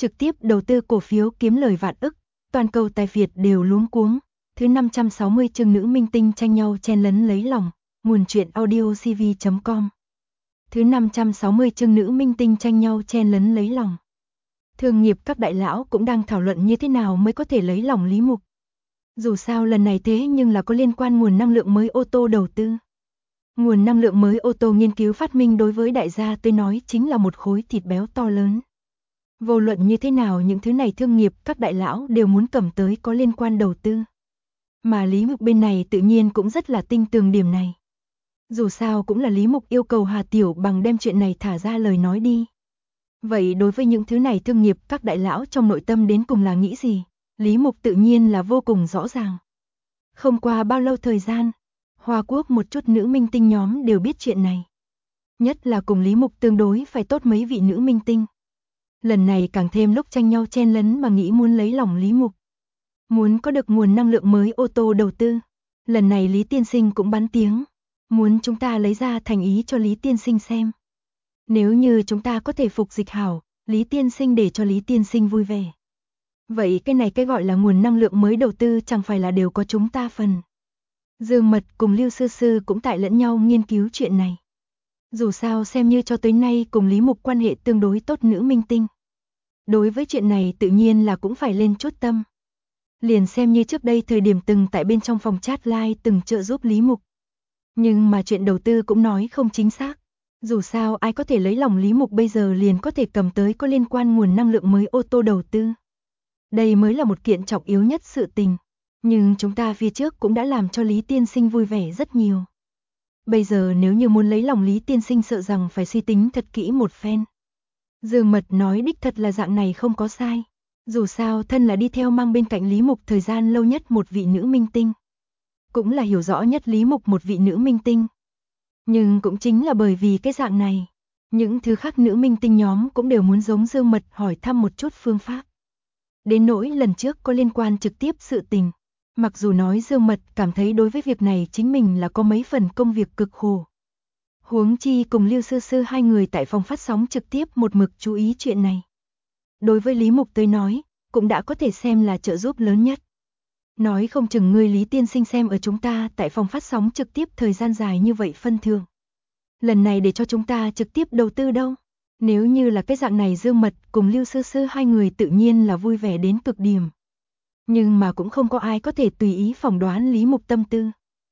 trực tiếp đầu tư cổ phiếu kiếm lời vạn ức, toàn cầu tài Việt đều luống cuống. Thứ 560 chương nữ minh tinh tranh nhau chen lấn lấy lòng, nguồn truyện audio cv.com. Thứ 560 chương nữ minh tinh tranh nhau chen lấn lấy lòng. Thương nghiệp các đại lão cũng đang thảo luận như thế nào mới có thể lấy lòng Lý Mục. Dù sao lần này thế nhưng là có liên quan nguồn năng lượng mới ô tô đầu tư. Nguồn năng lượng mới ô tô nghiên cứu phát minh đối với đại gia tôi nói chính là một khối thịt béo to lớn. Vô luận như thế nào những thứ này thương nghiệp các đại lão đều muốn cầm tới có liên quan đầu tư. Mà Lý Mục bên này tự nhiên cũng rất là tinh tường điểm này. Dù sao cũng là Lý Mục yêu cầu Hà Tiểu Bằng đem chuyện này thả ra lời nói đi. Vậy đối với những thứ này thương nghiệp các đại lão trong nội tâm đến cùng là nghĩ gì? Lý Mục tự nhiên là vô cùng rõ ràng. Không qua bao lâu thời gian, Hoa Quốc một chút nữ minh tinh nhóm đều biết chuyện này. Nhất là cùng Lý Mục tương đối phải tốt mấy vị nữ minh tinh. Lần này càng thêm lúc tranh nhau chen lấn mà nghĩ muốn lấy lòng Lý Mục. Muốn có được nguồn năng lượng mới ô tô đầu tư. Lần này Lý Tiên Sinh cũng bắn tiếng. Muốn chúng ta lấy ra thành ý cho Lý Tiên Sinh xem. Nếu như chúng ta có thể phục dịch hảo, Lý Tiên Sinh để cho Lý Tiên Sinh vui vẻ. Vậy cái này cái gọi là nguồn năng lượng mới đầu tư chẳng phải là đều có chúng ta phần. Dương Mật cùng Lưu Sư Sư cũng tại lẫn nhau nghiên cứu chuyện này. Dù sao xem như cho tới nay cùng Lý Mục quan hệ tương đối tốt nữ minh tinh. Đối với chuyện này tự nhiên là cũng phải lên chút tâm. Liền xem như trước đây thời điểm từng tại bên trong phòng chat live từng trợ giúp Lý Mục. Nhưng mà chuyện đầu tư cũng nói không chính xác. Dù sao ai có thể lấy lòng Lý Mục bây giờ liền có thể cầm tới có liên quan nguồn năng lượng mới ô tô đầu tư. Đây mới là một kiện trọng yếu nhất sự tình. Nhưng chúng ta phía trước cũng đã làm cho Lý Tiên Sinh vui vẻ rất nhiều. Bây giờ nếu như muốn lấy lòng Lý Tiên Sinh sợ rằng phải suy tính thật kỹ một phen. Dương Mật nói đích thật là dạng này không có sai. Dù sao thân là đi theo mang bên cạnh Lý Mục thời gian lâu nhất một vị nữ minh tinh. Cũng là hiểu rõ nhất Lý Mục một vị nữ minh tinh. Nhưng cũng chính là bởi vì cái dạng này, những thứ khác nữ minh tinh nhóm cũng đều muốn giống Dương Mật hỏi thăm một chút phương pháp. Đến nỗi lần trước có liên quan trực tiếp sự tình, mặc dù nói Dương Mật cảm thấy đối với việc này chính mình là có mấy phần công việc cực khổ. Huống chi cùng Lưu Sư Sư hai người tại phòng phát sóng trực tiếp một mực chú ý chuyện này. Đối với Lý Mục tới nói, cũng đã có thể xem là trợ giúp lớn nhất. Nói không chừng ngươi Lý Tiên Sinh xem ở chúng ta tại phòng phát sóng trực tiếp thời gian dài như vậy phân thường. Lần này để cho chúng ta trực tiếp đầu tư đâu. Nếu như là cái dạng này Dương Mật cùng Lưu Sư Sư hai người tự nhiên là vui vẻ đến cực điểm. Nhưng mà cũng không có ai có thể tùy ý phỏng đoán Lý Mục tâm tư.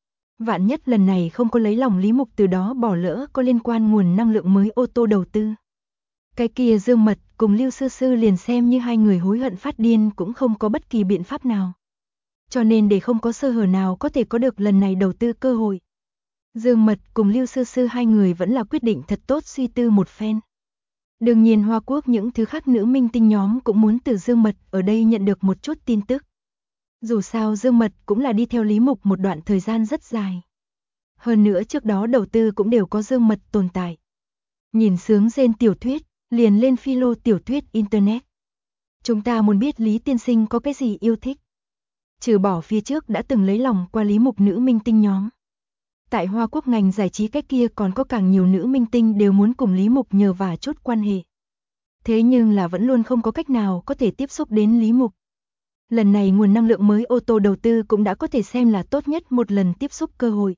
Vạn nhất lần này không có lấy lòng Lý Mục từ đó bỏ lỡ có liên quan nguồn năng lượng mới ô tô đầu tư. Cái kia Dương Mật cùng Lưu Sư Sư liền xem như hai người hối hận phát điên cũng không có bất kỳ biện pháp nào. Cho nên để không có sơ hở nào có thể có được lần này đầu tư cơ hội. Dương Mật cùng Lưu Sư Sư hai người vẫn là quyết định thật tốt suy tư một phen. Đương nhiên Hoa Quốc những thứ khác nữ minh tinh nhóm cũng muốn từ Dương Mật ở đây nhận được một chút tin tức. Dù sao Dương Mật cũng là đi theo Lý Mục một đoạn thời gian rất dài. Hơn nữa trước đó đầu tư cũng đều có Dương Mật tồn tại. Nhìn sướng rên tiểu thuyết, liền lên philo tiểu thuyết Internet. Chúng ta muốn biết Lý Tiên Sinh có cái gì yêu thích. Trừ bỏ phía trước đã từng lấy lòng qua Lý Mục nữ minh tinh nhóm. Tại Hoa Quốc ngành giải trí cái kia còn có càng nhiều nữ minh tinh đều muốn cùng Lý Mục nhờ vả chút quan hệ. Thế nhưng là vẫn luôn không có cách nào có thể tiếp xúc đến Lý Mục. Lần này nguồn năng lượng mới ô tô đầu tư cũng đã có thể xem là tốt nhất một lần tiếp xúc cơ hội.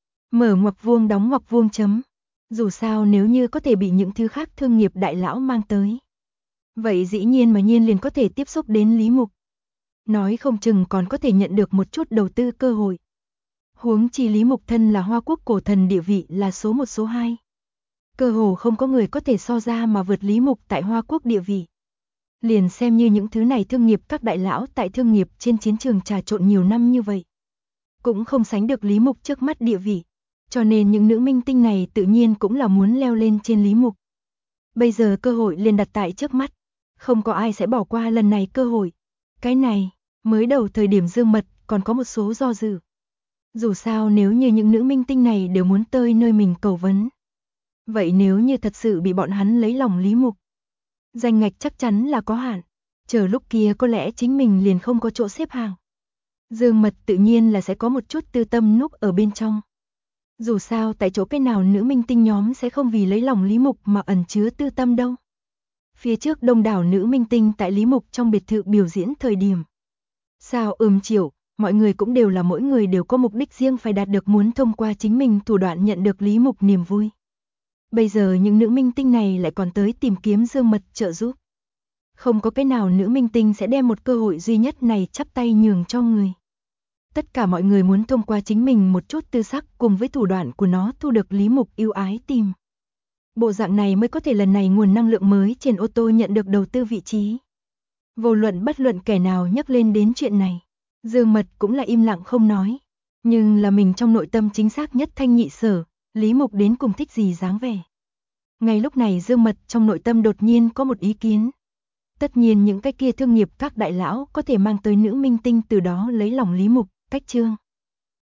Mở ngoặc vuông đóng ngoặc vuông chấm. Dù sao nếu như có thể bị những thứ khác thương nghiệp đại lão mang tới. Vậy dĩ nhiên mà nhiên liền có thể tiếp xúc đến Lý Mục. Nói không chừng còn có thể nhận được một chút đầu tư cơ hội. Huống chi Lý Mục thân là Hoa Quốc cổ thần địa vị là số 1 số 2. Cơ hồ không có người có thể so ra mà vượt Lý Mục tại Hoa Quốc địa vị. Liền xem như những thứ này thương nghiệp các đại lão tại thương nghiệp trên chiến trường trà trộn nhiều năm như vậy. Cũng không sánh được Lý Mục trước mắt địa vị. Cho nên những nữ minh tinh này tự nhiên cũng là muốn leo lên trên Lý Mục. Bây giờ cơ hội liền đặt tại trước mắt. Không có ai sẽ bỏ qua lần này cơ hội. Cái này, mới đầu thời điểm Dương Mật còn có một số do dự. Dù sao nếu như những nữ minh tinh này đều muốn tới nơi mình cầu vấn. Vậy nếu như thật sự bị bọn hắn lấy lòng Lý Mục. Danh ngạch chắc chắn là có hạn. Chờ lúc kia có lẽ chính mình liền không có chỗ xếp hàng. Dương Mật tự nhiên là sẽ có một chút tư tâm núp ở bên trong. Dù sao tại chỗ cái nào nữ minh tinh nhóm sẽ không vì lấy lòng Lý Mục mà ẩn chứa tư tâm đâu. Phía trước đông đảo nữ minh tinh tại Lý Mục trong biệt thự biểu diễn thời điểm. Sao chiều, mọi người cũng đều là mỗi người đều có mục đích riêng phải đạt được, muốn thông qua chính mình thủ đoạn nhận được Lý Mục niềm vui. Bây giờ những nữ minh tinh này lại còn tới tìm kiếm Dương Mật trợ giúp. Không có cái nào nữ minh tinh sẽ đem một cơ hội duy nhất này chắp tay nhường cho người. Tất cả mọi người muốn thông qua chính mình một chút tư sắc cùng với thủ đoạn của nó thu được Lý Mục yêu ái tìm. Bộ dạng này mới có thể lần này nguồn năng lượng mới trên ô tô nhận được đầu tư vị trí. Vô luận bất luận kẻ nào nhắc lên đến chuyện này, Dương Mật cũng là im lặng không nói. Nhưng là mình trong nội tâm chính xác nhất thanh nhị sở, Lý Mục đến cùng thích gì dáng vẻ. Ngay lúc này Dương Mật trong nội tâm đột nhiên có một ý kiến. Tất nhiên những cái kia thương nghiệp các đại lão có thể mang tới nữ minh tinh từ đó lấy lòng Lý Mục, cách chương.